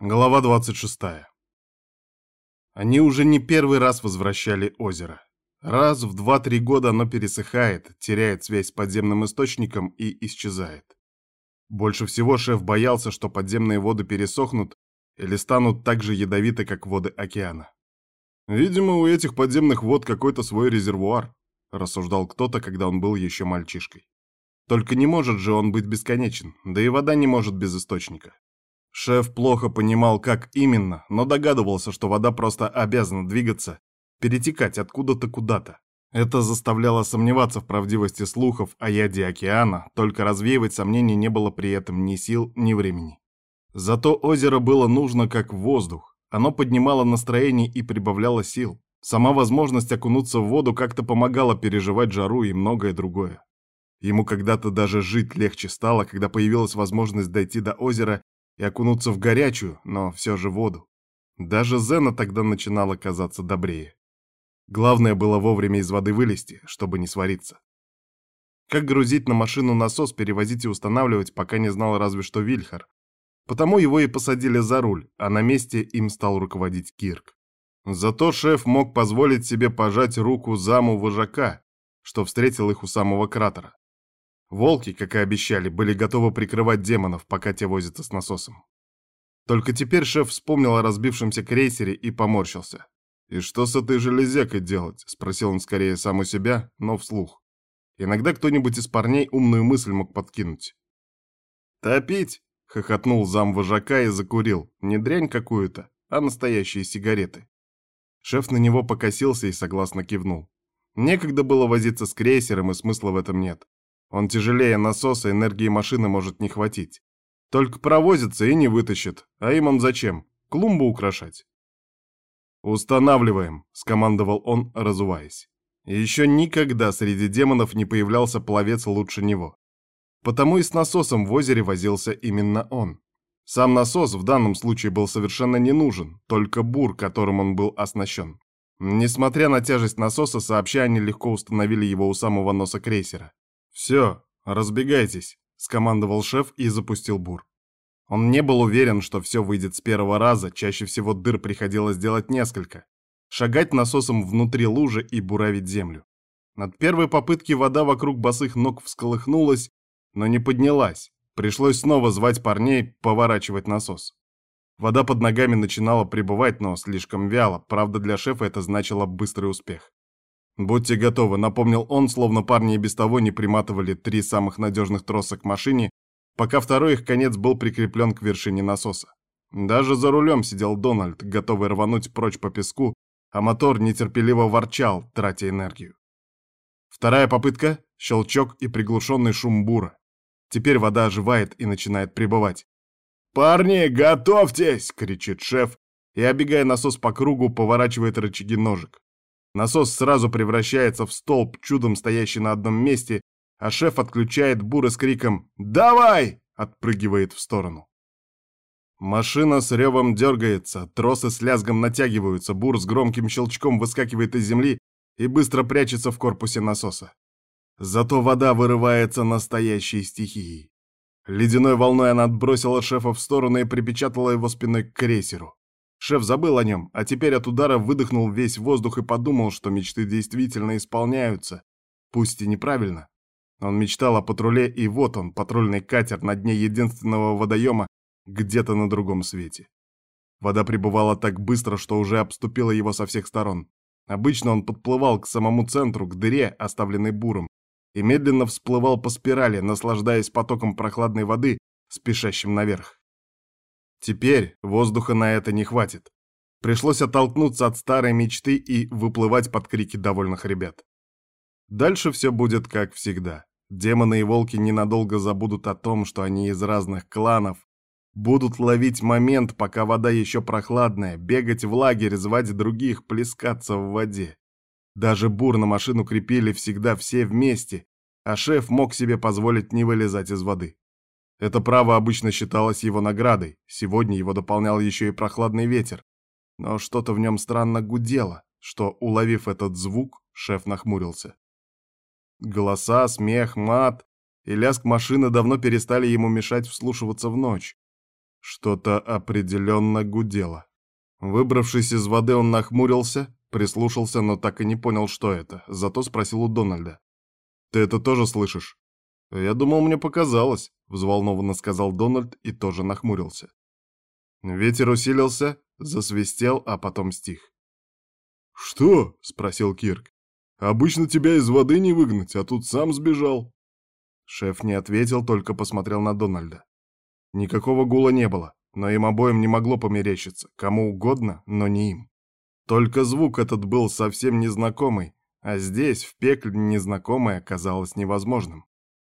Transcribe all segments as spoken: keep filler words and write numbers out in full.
Глава двадцать шестая. Они уже не первый раз возвращали озеро. Раз в два-три года оно пересыхает, теряет связь с подземным источником и исчезает. Больше всего шеф боялся, что подземные воды пересохнут или станут так же ядовиты, как воды океана. «Видимо, у этих подземных вод какой-то свой резервуар», рассуждал кто-то, когда он был еще мальчишкой. Только не может же он быть бесконечен, да и вода не может без источника. Шеф плохо понимал, как именно, но догадывался, что вода просто обязана двигаться, перетекать откуда-то куда-то. Это заставляло сомневаться в правдивости слухов о яде океана, только развеивать сомнения не было при этом ни сил, ни времени. Зато озеро было нужно как воздух. Оно поднимало настроение и прибавляло сил. Сама возможность окунуться в воду как-то помогала переживать жару и многое другое. Ему когда-то даже жить легче стало, когда появилась возможность дойти до озера и окунуться в горячую, но все же воду. Даже Зена тогда начинала казаться добрее. Главное было вовремя из воды вылезти, чтобы не свариться. Как грузить на машину насос, перевозить и устанавливать, пока не знал разве что Вильхар. Потому его и посадили за руль, а на месте им стал руководить Кирк. Зато шеф мог позволить себе пожать руку заму вожака, что встретил их у самого кратера. Волки, как и обещали, были готовы прикрывать демонов, пока те возятся с насосом. Только теперь шеф вспомнил о разбившемся крейсере и поморщился. «И что с этой железякой делать?» — спросил он скорее сам у себя, но вслух. Иногда кто-нибудь из парней умную мысль мог подкинуть. «Топить!» — хохотнул зам вожака и закурил. Не дрянь какую-то, а настоящие сигареты. Шеф на него покосился и согласно кивнул. Некогда было возиться с крейсером, и смысла в этом нет. Он тяжелее насоса, энергии машины может не хватить. Только провозится и не вытащит. А им он зачем? Клумбу украшать. «Устанавливаем», — скомандовал он, разуваясь. И еще никогда среди демонов не появлялся пловец лучше него. Потому и с насосом в озере возился именно он. Сам насос в данном случае был совершенно не нужен, только бур, которым он был оснащен. Несмотря на тяжесть насоса, сообща они легко установили его у самого носа крейсера. «Все, разбегайтесь», — скомандовал шеф и запустил бур. Он не был уверен, что все выйдет с первого раза, чаще всего дыр приходилось делать несколько. Шагать насосом внутри лужи и буравить землю. От первой попытки вода вокруг босых ног всколыхнулась, но не поднялась. Пришлось снова звать парней поворачивать насос. Вода под ногами начинала прибывать, но слишком вяло, правда для шефа это значило быстрый успех. «Будьте готовы», — напомнил он, словно парни и без того не приматывали три самых надежных троса к машине, пока второй их конец был прикреплен к вершине насоса. Даже за рулем сидел Дональд, готовый рвануть прочь по песку, а мотор нетерпеливо ворчал, тратя энергию. Вторая попытка — щелчок и приглушенный шум бура. Теперь вода оживает и начинает прибывать. «Парни, готовьтесь!» — кричит шеф и, оббегая насос по кругу, поворачивает рычаги ножек. Насос сразу превращается в столб, чудом стоящий на одном месте, а шеф отключает бур с криком «Давай!» отпрыгивает в сторону. Машина с ревом дергается, тросы с лязгом натягиваются, бур с громким щелчком выскакивает из земли и быстро прячется в корпусе насоса. Зато вода вырывается настоящей стихией. Ледяной волной она отбросила шефа в сторону и припечатала его спиной к крейсеру. Шеф забыл о нем, а теперь от удара выдохнул весь воздух и подумал, что мечты действительно исполняются, пусть и неправильно. Он мечтал о патруле, и вот он, патрульный катер на дне единственного водоема, где-то на другом свете. Вода прибывала так быстро, что уже обступила его со всех сторон. Обычно он подплывал к самому центру, к дыре, оставленной буром, и медленно всплывал по спирали, наслаждаясь потоком прохладной воды, спешащим наверх. Теперь воздуха на это не хватит. Пришлось оттолкнуться от старой мечты и выплывать под крики довольных ребят. Дальше все будет как всегда. Демоны и волки ненадолго забудут о том, что они из разных кланов, будут ловить момент, пока вода еще прохладная, бегать в лагерь, звать других, плескаться в воде. Даже бур на машину крепили всегда все вместе, а шеф мог себе позволить не вылезать из воды. Это право обычно считалось его наградой, сегодня его дополнял еще и прохладный ветер. Но что-то в нем странно гудело, что, уловив этот звук, шеф нахмурился. Голоса, смех, мат и лязг машины давно перестали ему мешать вслушиваться в ночь. Что-то определенно гудело. Выбравшись из воды, он нахмурился, прислушался, но так и не понял, что это. Зато спросил у Дональда. «Ты это тоже слышишь?» «Я думал, мне показалось», — взволнованно сказал Дональд и тоже нахмурился. Ветер усилился, засвистел, а потом стих. «Что?» — спросил Кирк. «Обычно тебя из воды не выгнать, а тут сам сбежал». Шеф не ответил, только посмотрел на Дональда. Никакого гула не было, но им обоим не могло померещиться, кому угодно, но не им. Только звук этот был совсем незнакомый, а здесь, в пекле, незнакомое казалось невозможным.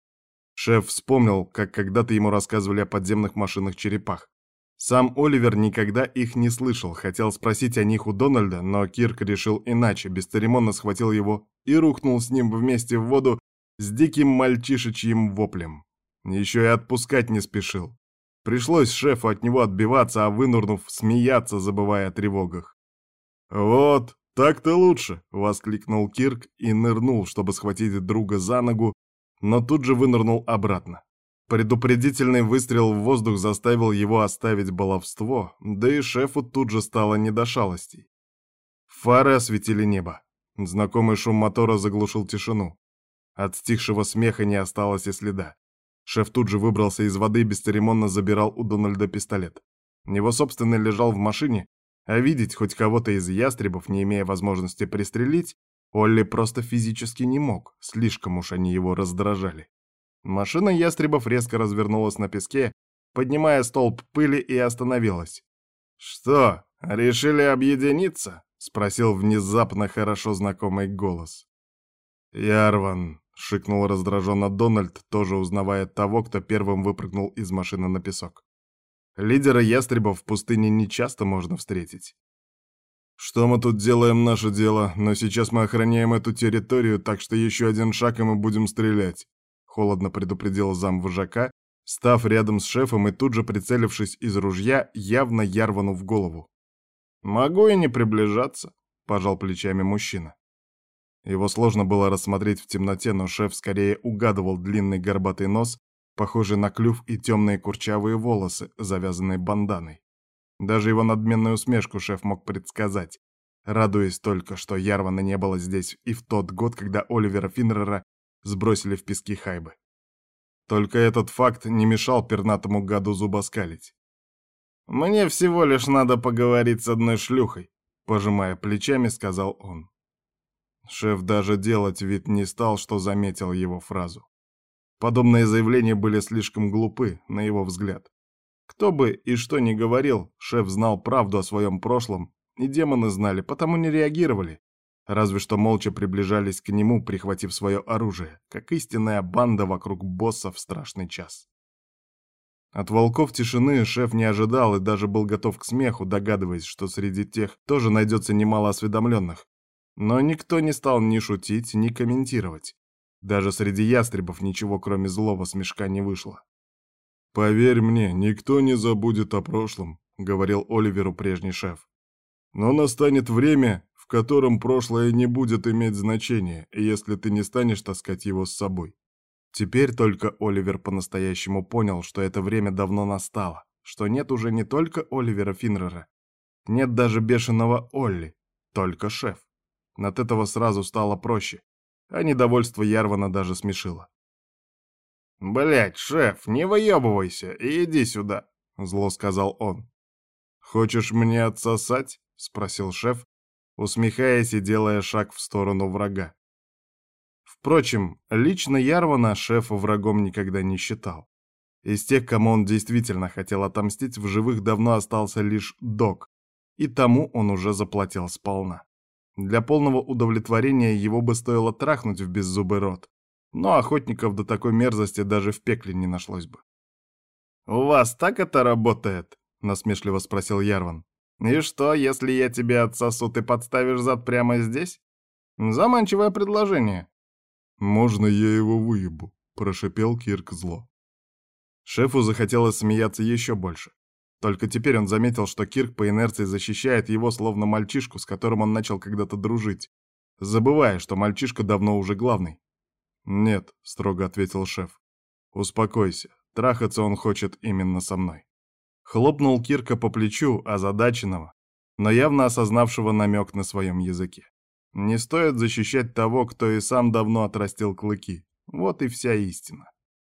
Шеф вспомнил, как когда-то ему рассказывали о подземных машинах-черепах. Сам Оливер никогда их не слышал, хотел спросить о них у Дональда, но Кирк решил иначе, бесцеремонно схватил его и рухнул с ним вместе в воду с диким мальчишечьим воплем. Еще и отпускать не спешил. Пришлось шефу от него отбиваться, а вынурнув, смеяться, забывая о тревогах. «Вот, так-то лучше!» — воскликнул Кирк и нырнул, чтобы схватить друга за ногу, но тут же вынырнул обратно. Предупредительный выстрел в воздух заставил его оставить баловство, да и шефу тут же стало не до шалостей. Фары осветили небо. Знакомый шум мотора заглушил тишину. От стихшего смеха не осталось и следа. Шеф тут же выбрался из воды и бесцеремонно забирал у Дональда пистолет. Его собственный лежал в машине, а видеть хоть кого-то из ястребов, не имея возможности пристрелить, Олли просто физически не мог, слишком уж они его раздражали. Машина ястребов резко развернулась на песке, поднимая столб пыли, и остановилась. «Что, решили объединиться?» — спросил внезапно хорошо знакомый голос. «Ярван», — шикнул раздраженно Дональд, тоже узнавая того, кто первым выпрыгнул из машины на песок. Лидера ястребов в пустыне нечасто можно встретить. «Что мы тут делаем, наше дело, но сейчас мы охраняем эту территорию, так что еще один шаг, и мы будем стрелять», — холодно предупредил замвожака, став рядом с шефом и тут же прицелившись из ружья, явно Ярвану в голову. «Могу и не приближаться», — пожал плечами мужчина. Его сложно было рассмотреть в темноте, но шеф скорее угадывал длинный горбатый нос, похожий на клюв, и темные курчавые волосы, завязанные банданой. Даже его надменную усмешку шеф мог предсказать, радуясь только, что Ярвана не было здесь и в тот год, когда Оливера Финнера сбросили в пески Хайбы. Только этот факт не мешал пернатому гаду зубоскалить. «Мне всего лишь надо поговорить с одной шлюхой», — пожимая плечами, сказал он. Шеф даже делать вид не стал, что заметил его фразу. Подобные заявления были слишком глупы, на его взгляд. Кто бы и что ни говорил, шеф знал правду о своем прошлом, и демоны знали, потому не реагировали, разве что молча приближались к нему, прихватив свое оружие, как истинная банда вокруг босса в страшный час. От волков тишины шеф не ожидал и даже был готов к смеху, догадываясь, что среди тех тоже найдется немало осведомленных. Но никто не стал ни шутить, ни комментировать. Даже среди ястребов ничего, кроме злого смешка, не вышло. «Поверь мне, никто не забудет о прошлом», — говорил Оливеру прежний шеф. «Но настанет время, в котором прошлое не будет иметь значения, если ты не станешь таскать его с собой». Теперь только Оливер по-настоящему понял, что это время давно настало, что нет уже не только Оливера Финнера, нет даже бешеного Олли, только шеф. От этого сразу стало проще, а недовольство Ярвана даже смешило. «Блядь, шеф, не выебывайся и иди сюда», — зло сказал он. «Хочешь мне отсосать?» — спросил шеф, усмехаясь и делая шаг в сторону врага. Впрочем, лично Ярвана шеф врагом никогда не считал. Из тех, кому он действительно хотел отомстить, в живых давно остался лишь Док, и тому он уже заплатил сполна. Для полного удовлетворения его бы стоило трахнуть в беззубый рот, но охотников до такой мерзости даже в пекле не нашлось бы. «У вас так это работает?» — насмешливо спросил Ярван. «И что, если я тебе отсосу, ты подставишь зад прямо здесь? Заманчивое предложение». «Можно я его выебу?» — прошипел Кирк зло. Шефу захотелось смеяться еще больше. Только теперь он заметил, что Кирк по инерции защищает его, словно мальчишку, с которым он начал когда-то дружить, забывая, что мальчишка давно уже главный. «Нет», — строго ответил шеф. «Успокойся, трахаться он хочет именно со мной». Хлопнул Кирка по плечу, озадаченного, но явно осознавшего намек на своем языке. Не стоит защищать того, кто и сам давно отрастил клыки. Вот и вся истина.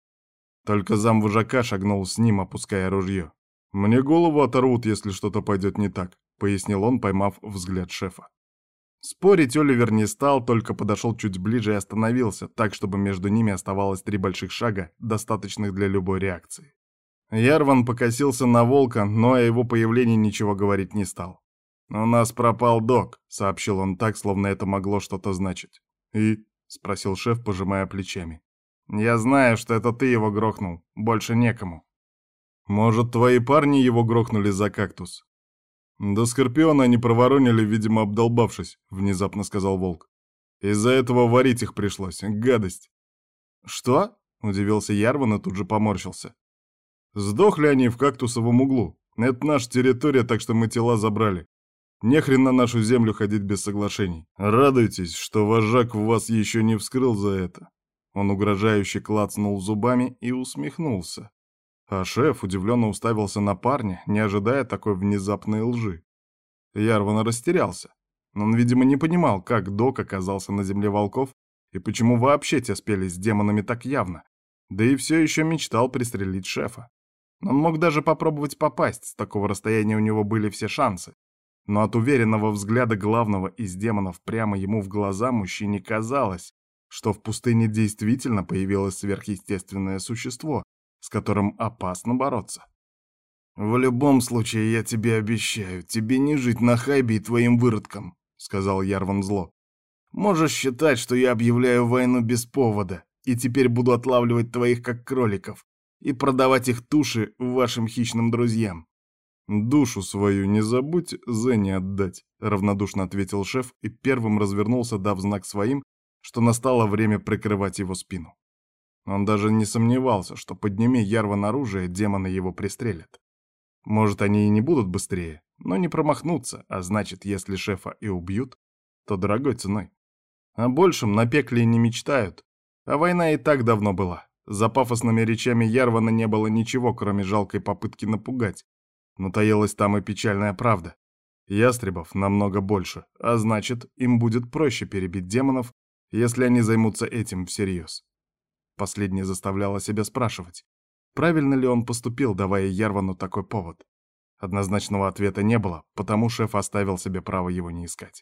Только замвожака шагнул с ним, опуская ружье. «Мне голову оторвут, если что-то пойдет не так», — пояснил он, поймав взгляд шефа. Спорить Оливер не стал, только подошел чуть ближе и остановился, так, чтобы между ними оставалось три больших шага, достаточных для любой реакции. Ярван покосился на волка, но о его появлении ничего говорить не стал. «У нас пропал док», — сообщил он так, словно это могло что-то значить. «И?» — спросил шеф, пожимая плечами. «Я знаю, что это ты его грохнул. Больше некому». «Может, твои парни его грохнули за кактус?» «Да Скорпиона они проворонили, видимо, обдолбавшись», — внезапно сказал волк. «Из-за этого варить их пришлось. Гадость». «Что?» — удивился Ярван и тут же поморщился. «Сдохли они в кактусовом углу. Это наша территория, так что мы тела забрали. Не хрен на нашу землю ходить без соглашений. Радуйтесь, что вожак в вас еще не вскрыл за это». Он угрожающе клацнул зубами и усмехнулся. А шеф удивленно уставился на парня, не ожидая такой внезапной лжи. Ярван растерялся. Он, видимо, не понимал, как Док оказался на земле волков и почему вообще те спелись с демонами так явно. Да и все еще мечтал пристрелить шефа. Он мог даже попробовать попасть, с такого расстояния у него были все шансы. Но от уверенного взгляда главного из демонов прямо ему в глаза мужчине казалось, что в пустыне действительно появилось сверхъестественное существо, с которым опасно бороться. «В любом случае, я тебе обещаю, тебе не жить на Хайбе и твоим выродкам», — сказал Ярван зло. «Можешь считать, что я объявляю войну без повода, и теперь буду отлавливать твоих как кроликов и продавать их туши вашим хищным друзьям». «Душу свою не забудь Зене отдать», — равнодушно ответил шеф и первым развернулся, дав знак своим, что настало время прикрывать его спину. Он даже не сомневался, что подними Ярван оружие, демоны его пристрелят. Может, они и не будут быстрее, но не промахнутся, а значит, если шефа и убьют, то дорогой ценой. О большем на пекле не мечтают, а война и так давно была. За пафосными речами Ярвана не было ничего, кроме жалкой попытки напугать, но таилась там и печальная правда. Ястребов намного больше, а значит, им будет проще перебить демонов, если они займутся этим всерьез. Последнее заставляло себя спрашивать, правильно ли он поступил, давая Ярвану такой повод. Однозначного ответа не было, потому шеф оставил себе право его не искать.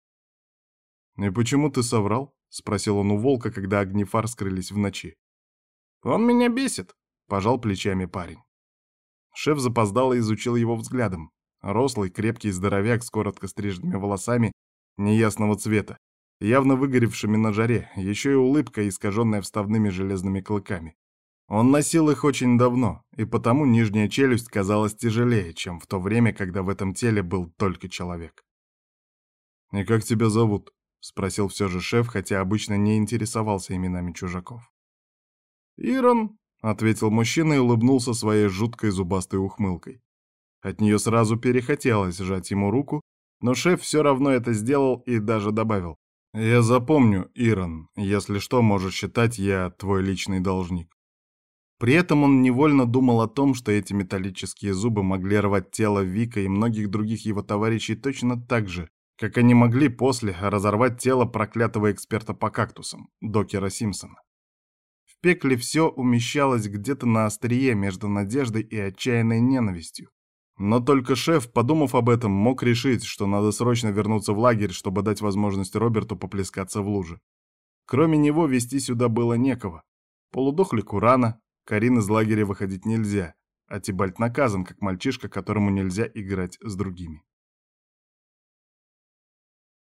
«И почему ты соврал?» — спросил он у волка, когда огни фар скрылись в ночи. «Он меня бесит», — пожал плечами парень. Шеф запоздало изучил его взглядом. Рослый, крепкий здоровяк с коротко стриженными волосами неясного цвета, явно выгоревшими на жаре, еще и улыбка, искаженная вставными железными клыками. Он носил их очень давно, и потому нижняя челюсть казалась тяжелее, чем в то время, когда в этом теле был только человек. «И как тебя зовут?» — спросил все же шеф, хотя обычно не интересовался именами чужаков. «Ирон», — ответил мужчина и улыбнулся своей жуткой зубастой ухмылкой. От нее сразу перехотелось сжать ему руку, но шеф все равно это сделал и даже добавил: «Я запомню, Ирон, если что, можешь считать, я твой личный должник». При этом он невольно думал о том, что эти металлические зубы могли рвать тело Вика и многих других его товарищей точно так же, как они могли после разорвать тело проклятого эксперта по кактусам, докера Симпсона. В пекле все умещалось где-то на острие между надеждой и отчаянной ненавистью. Но только шеф, подумав об этом, мог решить, что надо срочно вернуться в лагерь, чтобы дать возможность Роберту поплескаться в луже. Кроме него вести сюда было некого. Полудохли Курана, Карин из лагеря выходить нельзя, а Тибальт наказан, как мальчишка, которому нельзя играть с другими.